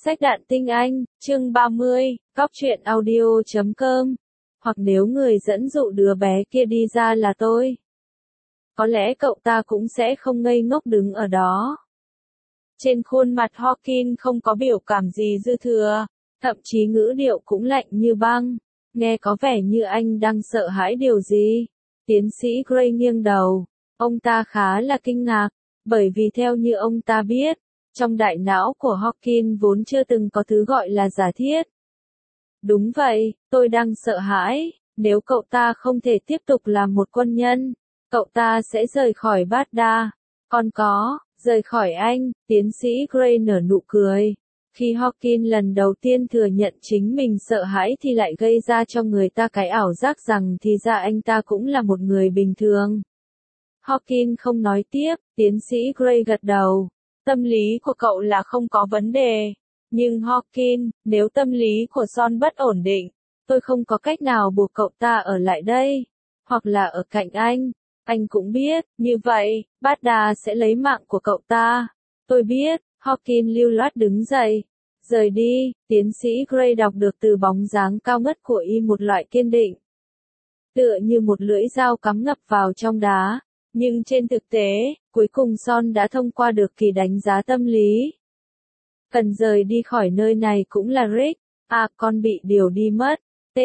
Sách Đạn Tinh Anh, chương 30, Góc truyện audio.com. Hoặc nếu người dẫn dụ đứa bé kia đi ra là tôi. Có lẽ cậu ta cũng sẽ không ngây ngốc đứng ở đó. Trên khuôn mặt Hawkins không có biểu cảm gì dư thừa, thậm chí ngữ điệu cũng lạnh như băng. Nghe có vẻ như anh đang sợ hãi điều gì. Tiến sĩ Gray nghiêng đầu. Ông ta khá là kinh ngạc, bởi vì theo như ông ta biết, trong đại não của Hawkins vốn chưa từng có thứ gọi là giả thiết. Đúng vậy, tôi đang sợ hãi, nếu cậu ta không thể tiếp tục làm một quân nhân, cậu ta sẽ rời khỏi Baghdad. Còn có, rời khỏi anh, tiến sĩ Gray nở nụ cười. Khi Hawkins lần đầu tiên thừa nhận chính mình sợ hãi thì lại gây ra cho người ta cái ảo giác rằng thì ra anh ta cũng là một người bình thường. Hawkins không nói tiếp, tiến sĩ Gray gật đầu. Tâm lý của cậu là không có vấn đề. Nhưng Hawkins, nếu tâm lý của Son bất ổn định, tôi không có cách nào buộc cậu ta ở lại đây. Hoặc là ở cạnh anh. Anh cũng biết, như vậy, Baghdad sẽ lấy mạng của cậu ta. Tôi biết, Hawkins lưu loát đứng dậy. Rời đi, tiến sĩ Gray đọc được từ bóng dáng cao ngất của y một loại kiên định. Tựa như một lưỡi dao cắm ngập vào trong đá. Nhưng trên thực tế, cuối cùng Son đã thông qua được kỳ đánh giá tâm lý. Cần rời đi khỏi nơi này cũng là Rick. À, con bị điều đi mất.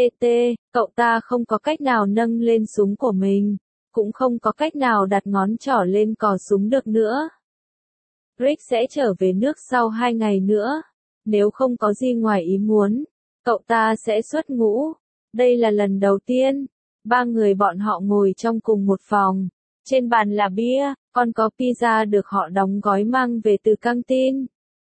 Cậu ta không có cách nào nâng lên súng của mình. Cũng không có cách nào đặt ngón trỏ lên cò súng được nữa. Rick sẽ trở về nước sau 2 ngày nữa. Nếu không có gì ngoài ý muốn, cậu ta sẽ xuất ngũ. Đây là lần đầu tiên. 3 người bọn họ ngồi trong cùng một phòng. Trên bàn là bia, còn có pizza được họ đóng gói mang về từ căng tin.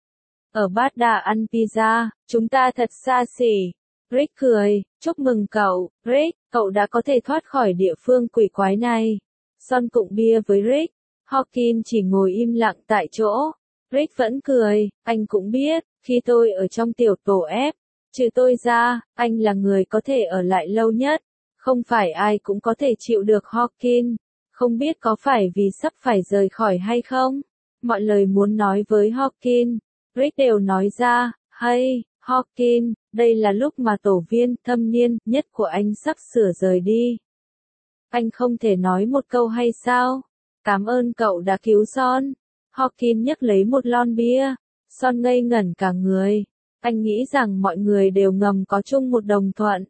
Ở Baghdad ăn pizza, chúng ta thật xa xỉ. Rick cười, chúc mừng cậu, Rick, cậu đã có thể thoát khỏi địa phương quỷ quái này. Son cụng bia với Rick, Hawkins chỉ ngồi im lặng tại chỗ. Rick vẫn cười, anh cũng biết, khi tôi ở trong tiểu tổ ép, trừ tôi ra, anh là người có thể ở lại lâu nhất. Không phải ai cũng có thể chịu được Hawkins. Không biết có phải vì sắp phải rời khỏi hay không? Mọi lời muốn nói với Hawkins, Rick đều nói ra, hey, Hawkins, đây là lúc mà tổ viên thâm niên nhất của anh sắp sửa rời đi. Anh không thể nói một câu hay sao? Cảm ơn cậu đã cứu Son. Hawkins nhấc lấy một lon bia. Son ngây ngẩn cả người. Anh nghĩ rằng mọi người đều ngầm có chung một đồng thuận.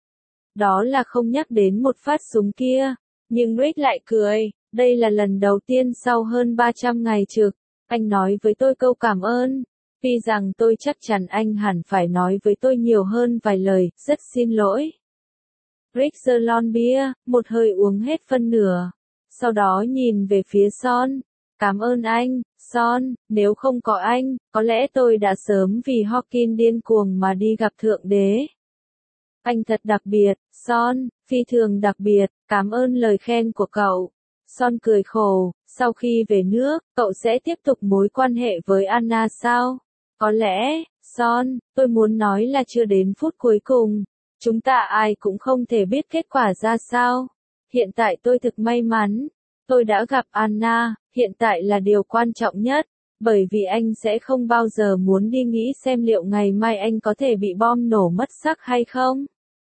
Đó là không nhắc đến một phát súng kia. Nhưng Rick lại cười, đây là lần đầu tiên sau hơn 300 ngày trực, anh nói với tôi câu cảm ơn. Vì rằng tôi chắc chắn anh hẳn phải nói với tôi nhiều hơn vài lời, rất xin lỗi. Rick giơ lon bia, một hơi uống hết phân nửa. Sau đó nhìn về phía Son. Cảm ơn anh, Son, nếu không có anh, có lẽ tôi đã sớm vì Hawkins điên cuồng mà đi gặp Thượng Đế. Anh thật đặc biệt, Son, phi thường đặc biệt, cảm ơn lời khen của cậu. Son cười khổ, sau khi về nước, cậu sẽ tiếp tục mối quan hệ với Anna sao? Có lẽ, Son, tôi muốn nói là chưa đến phút cuối cùng. Chúng ta ai cũng không thể biết kết quả ra sao. Hiện tại tôi thực may mắn. Tôi đã gặp Anna, hiện tại là điều quan trọng nhất. Bởi vì anh sẽ không bao giờ muốn đi nghĩ xem liệu ngày mai anh có thể bị bom nổ mất xác hay không.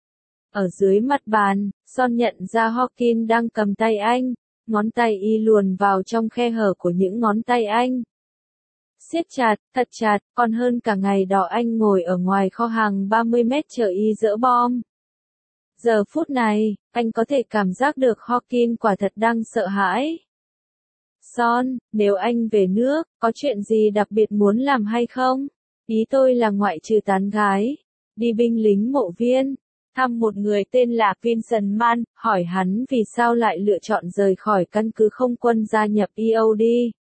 Ở dưới mặt bàn, Son nhận ra Hawkins đang cầm tay anh, ngón tay y luồn vào trong khe hở của những ngón tay anh. Siết chặt, thật chặt, còn hơn cả ngày đó anh ngồi ở ngoài kho hàng 30 mét chờ y dỡ bom. Giờ phút này, anh có thể cảm giác được Hawkins quả thật đang sợ hãi. Son, nếu anh về nước, có chuyện gì đặc biệt muốn làm hay không? Ý tôi là ngoại trừ tán gái, đi binh lính mộ viên. Thăm một người tên là Vincent Mann, hỏi hắn vì sao lại lựa chọn rời khỏi căn cứ không quân gia nhập EOD.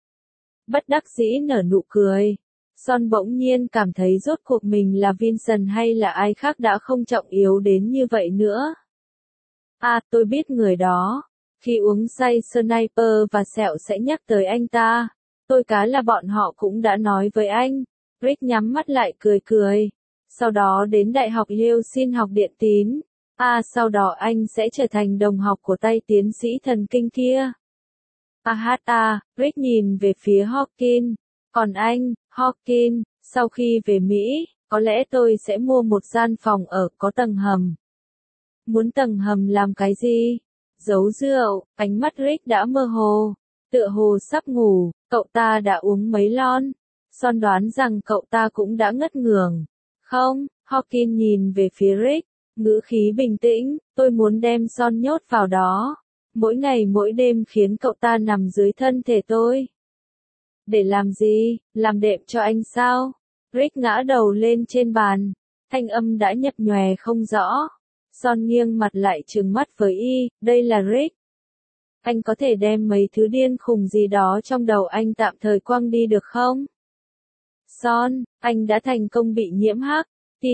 Bất đắc dĩ nở nụ cười. Son bỗng nhiên cảm thấy rốt cuộc mình là Vincent hay là ai khác đã không trọng yếu đến như vậy nữa. À, tôi biết người đó. Khi uống say Sniper và Sẹo sẽ nhắc tới anh ta. Tôi cá là bọn họ cũng đã nói với anh. Rick nhắm mắt lại cười cười. Sau đó đến Đại học Yale xin học điện tín. À, sau đó anh sẽ trở thành đồng học của tay tiến sĩ thần kinh kia. Rick nhìn về phía Hawkins. Còn anh, Hawkins, Sau khi về Mỹ, có lẽ tôi sẽ mua một gian phòng ở có tầng hầm. Muốn tầng hầm làm cái gì? Giấu rượu, ánh mắt Rick đã mơ hồ. Tựa hồ sắp ngủ, cậu ta đã uống mấy lon. Son đoán rằng cậu ta cũng đã ngất ngường. Không, Hawkins nhìn về phía Rick, ngữ khí bình tĩnh, tôi muốn đem Son nhốt vào đó. Mỗi ngày mỗi đêm khiến cậu ta nằm dưới thân thể tôi. Để làm gì? Làm đệm cho anh sao? Rick ngã đầu lên trên bàn. Thanh âm đã nhập nhòe không rõ. Son nghiêng mặt lại trừng mắt với y, đây là Rick. Anh có thể đem mấy thứ điên khùng gì đó trong đầu anh tạm thời quăng đi được không? Son, anh đã thành công bị nhiễm hắc.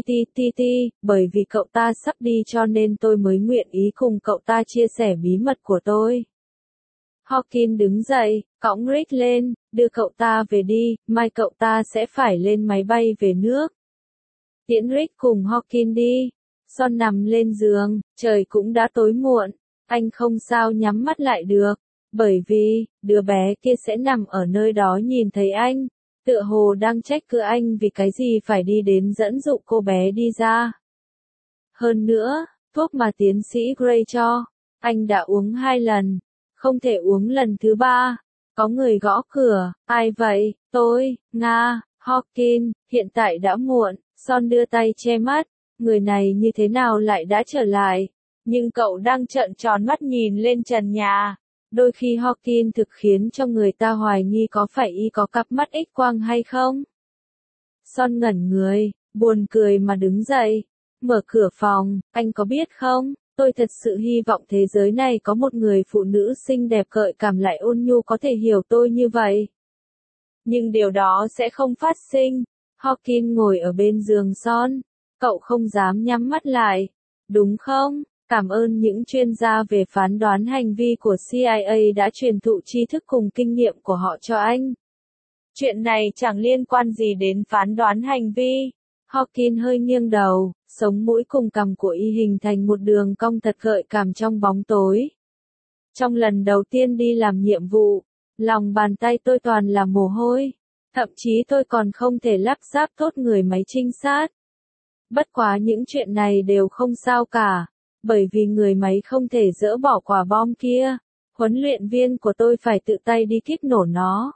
Bởi vì cậu ta sắp đi cho nên tôi mới nguyện ý cùng cậu ta chia sẻ bí mật của tôi. Hawkins đứng dậy, cõng Rick lên, đưa cậu ta về đi, mai cậu ta sẽ phải lên máy bay về nước. Tiễn Rick cùng Hawkins đi. Son nằm lên giường, trời cũng đã tối muộn, anh không sao nhắm mắt lại được, bởi vì, đứa bé kia sẽ nằm ở nơi đó nhìn thấy anh, tựa hồ đang trách cứ anh vì cái gì phải đi đến dẫn dụ cô bé đi ra. Hơn nữa, thuốc mà tiến sĩ Gray cho, anh đã uống 2 lần, không thể uống lần thứ 3. Có người gõ cửa, ai vậy? Tôi, Nga, Hawkins, hiện tại đã muộn, Son đưa tay che mắt. Người này như thế nào lại đã trở lại? Nhưng cậu đang trợn tròn mắt nhìn lên trần nhà. Đôi khi Hawkins thực khiến cho người ta hoài nghi có phải y có cặp mắt X-quang hay không? Son ngẩn người, buồn cười mà đứng dậy. Mở cửa phòng, anh có biết không? Tôi thật sự hy vọng thế giới này có một người phụ nữ xinh đẹp gợi cảm lại ôn nhu có thể hiểu tôi như vậy. Nhưng điều đó sẽ không phát sinh. Hawkins ngồi ở bên giường Son. Cậu không dám nhắm mắt lại, đúng không? Cảm ơn những chuyên gia về phán đoán hành vi của CIA đã truyền thụ tri thức cùng kinh nghiệm của họ cho anh. Chuyện này chẳng liên quan gì đến phán đoán hành vi. Hawkins hơi nghiêng đầu, sống mũi cùng cằm của y hình thành một đường cong thật gợi cảm trong bóng tối. Trong lần đầu tiên đi làm nhiệm vụ, lòng bàn tay tôi toàn là mồ hôi. Thậm chí tôi còn không thể lắp ráp tốt người máy trinh sát. Bất quá những chuyện này đều không sao cả, bởi vì người máy không thể dỡ bỏ quả bom kia, huấn luyện viên của tôi phải tự tay đi kích nổ nó.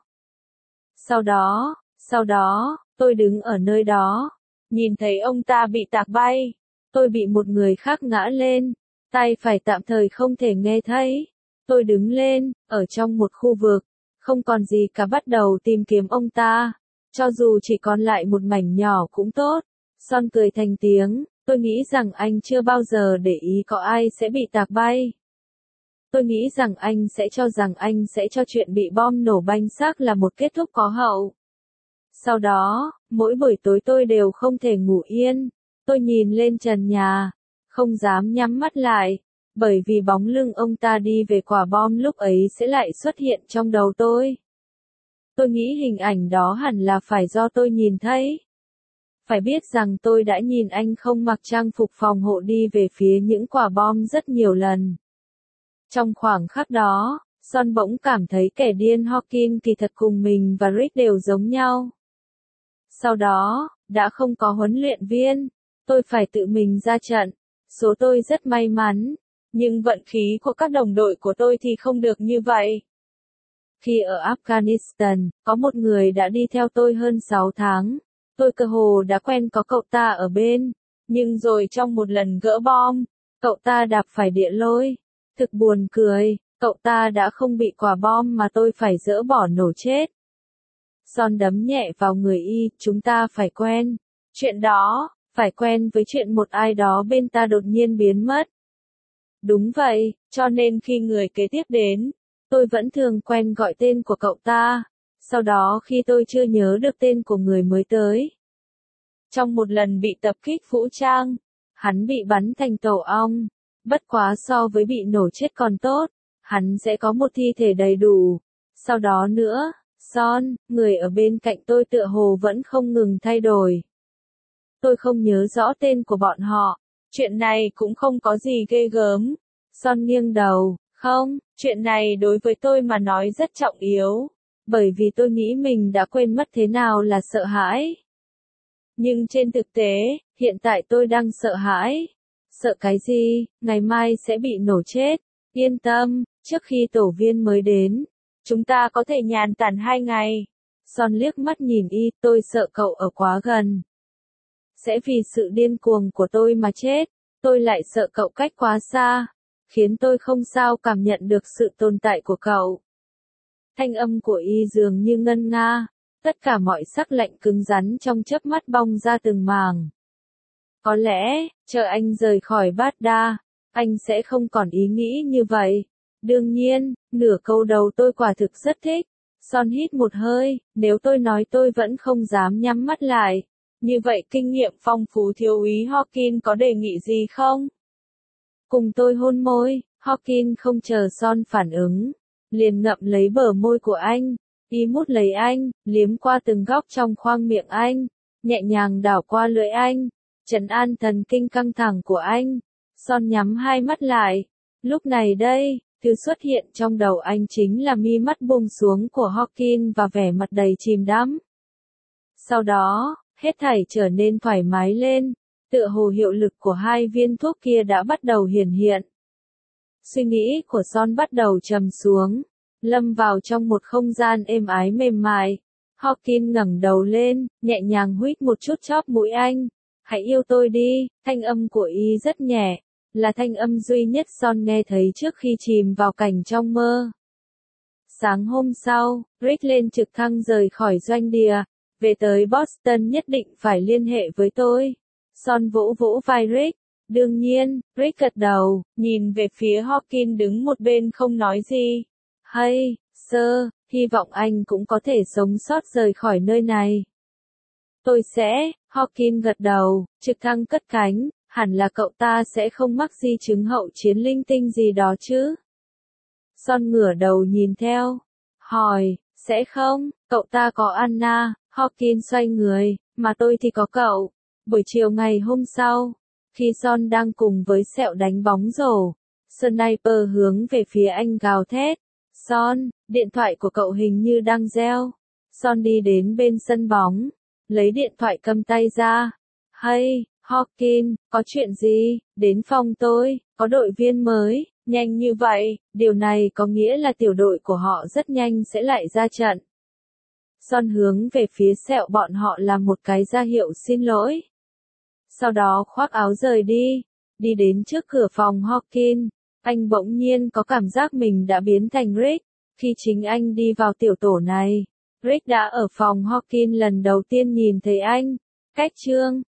Sau đó, tôi đứng ở nơi đó, nhìn thấy ông ta bị tạc bay, tôi bị một người khác ngã lên, tay phải tạm thời không thể nghe thấy. Tôi đứng lên, ở trong một khu vực, không còn gì cả bắt đầu tìm kiếm ông ta, cho dù chỉ còn lại một mảnh nhỏ cũng tốt. Son cười thành tiếng, tôi nghĩ rằng anh chưa bao giờ để ý có ai sẽ bị tạc bay. Tôi nghĩ rằng anh sẽ cho rằng anh sẽ cho chuyện bị bom nổ banh xác là một kết thúc có hậu. Sau đó, mỗi buổi tối tôi đều không thể ngủ yên. Tôi nhìn lên trần nhà, không dám nhắm mắt lại, bởi vì bóng lưng ông ta đi về quả bom lúc ấy sẽ lại xuất hiện trong đầu tôi. Tôi nghĩ hình ảnh đó hẳn là phải do tôi nhìn thấy. Phải biết rằng tôi đã nhìn anh không mặc trang phục phòng hộ đi về phía những quả bom rất nhiều lần. Trong khoảng khắc đó, Son bỗng cảm thấy kẻ điên Hawkins kỳ thật cùng mình và Rick đều giống nhau. Sau đó, đã không có huấn luyện viên, tôi phải tự mình ra trận. Số tôi rất may mắn, nhưng vận khí của các đồng đội của tôi thì không được như vậy. Khi ở Afghanistan, có một người đã đi theo tôi hơn 6 tháng. Tôi cơ hồ đã quen có cậu ta ở bên, nhưng rồi trong một lần gỡ bom, cậu ta đạp phải địa lôi. Thực buồn cười, cậu ta đã không bị quả bom mà tôi phải dỡ bỏ nổ chết. Son đấm nhẹ vào người y, chúng ta phải quen. Chuyện đó, phải quen với chuyện một ai đó bên ta đột nhiên biến mất. Đúng vậy, cho nên khi người kế tiếp đến, tôi vẫn thường quen gọi tên của cậu ta. Sau đó khi tôi chưa nhớ được tên của người mới tới. Trong một lần bị tập kích vũ trang, hắn bị bắn thành tổ ong. Bất quá so với bị nổ chết còn tốt, hắn sẽ có một thi thể đầy đủ. Sau đó nữa, Son, người ở bên cạnh tôi tựa hồ vẫn không ngừng thay đổi. Tôi không nhớ rõ tên của bọn họ. Chuyện này cũng không có gì ghê gớm. Son nghiêng đầu, không, chuyện này đối với tôi mà nói rất trọng yếu. Bởi vì tôi nghĩ mình đã quên mất thế nào là sợ hãi. Nhưng trên thực tế, hiện tại tôi đang sợ hãi. Sợ cái gì? Ngày mai sẽ bị nổ chết. Yên tâm, trước khi tổ viên mới đến, chúng ta có thể nhàn tản 2 ngày. Son liếc mắt nhìn y, tôi sợ cậu ở quá gần. Sẽ vì sự điên cuồng của tôi mà chết. Tôi lại sợ cậu cách quá xa, khiến tôi không sao cảm nhận được sự tồn tại của cậu. Thanh âm của y dường như ngân nga, tất cả mọi sắc lạnh cứng rắn trong chớp mắt bong ra từng màng. Có lẽ, chờ anh rời khỏi Baghdad, anh sẽ không còn ý nghĩ như vậy. Đương nhiên, nửa câu đầu tôi quả thực rất thích. Son hít một hơi, nếu tôi nói tôi vẫn không dám nhắm mắt lại. Như vậy kinh nghiệm phong phú thiếu úy Hawkins có đề nghị gì không? Cùng tôi hôn môi, Hawkins không chờ Son phản ứng, liền ngậm lấy bờ môi của anh, y mút lấy anh, liếm qua từng góc trong khoang miệng anh, nhẹ nhàng đảo qua lưỡi anh, trấn an thần kinh căng thẳng của anh. Son nhắm hai mắt lại. Lúc này đây, thứ xuất hiện trong đầu anh chính là mi mắt buông xuống của Hawkins và vẻ mặt đầy chìm đắm. Sau đó, hết thảy trở nên thoải mái lên, tựa hồ hiệu lực của 2 viên thuốc kia đã bắt đầu hiển hiện. Suy nghĩ của Son bắt đầu trầm xuống, lâm vào trong một không gian êm ái mềm mại. Hawkins ngẩng đầu lên, nhẹ nhàng huýt một chút chóp mũi anh. Hãy yêu tôi đi, thanh âm của y rất nhẹ, là thanh âm duy nhất Son nghe thấy trước khi chìm vào cảnh trong mơ. Sáng hôm sau, Rick lên trực thăng rời khỏi doanh địa, về tới Boston nhất định phải liên hệ với tôi. Son vỗ vỗ vai Rick. Đương nhiên, Rick gật đầu, nhìn về phía Hawkins đứng một bên không nói gì. Hay, sir, hy vọng anh cũng có thể sống sót rời khỏi nơi này. Tôi sẽ, Hawkins gật đầu, trực thăng cất cánh, hẳn là cậu ta sẽ không mắc di chứng hậu chiến linh tinh gì đó chứ. Son ngửa đầu nhìn theo, hỏi, sẽ không, cậu ta có Anna. Hawkins xoay người, mà tôi thì có cậu. Buổi chiều ngày hôm sau, khi Son đang cùng với Sẹo đánh bóng rổ, Sniper hướng về phía anh gào thét. Son, điện thoại của cậu hình như đang reo. Son đi đến bên sân bóng, lấy điện thoại cầm tay ra. Hay, Hawkins, có chuyện gì? Đến phòng tôi, có đội viên mới, nhanh như vậy, điều này có nghĩa là tiểu đội của họ rất nhanh sẽ lại ra trận. Son hướng về phía Sẹo bọn họ làm một cái ra hiệu xin lỗi. Sau đó khoác áo rời đi, đi đến trước cửa phòng Hawkins. Anh bỗng nhiên có cảm giác mình đã biến thành Rick. Khi chính anh đi vào tiểu tổ này, Rick đã ở phòng Hawkins lần đầu tiên nhìn thấy anh. Cách chương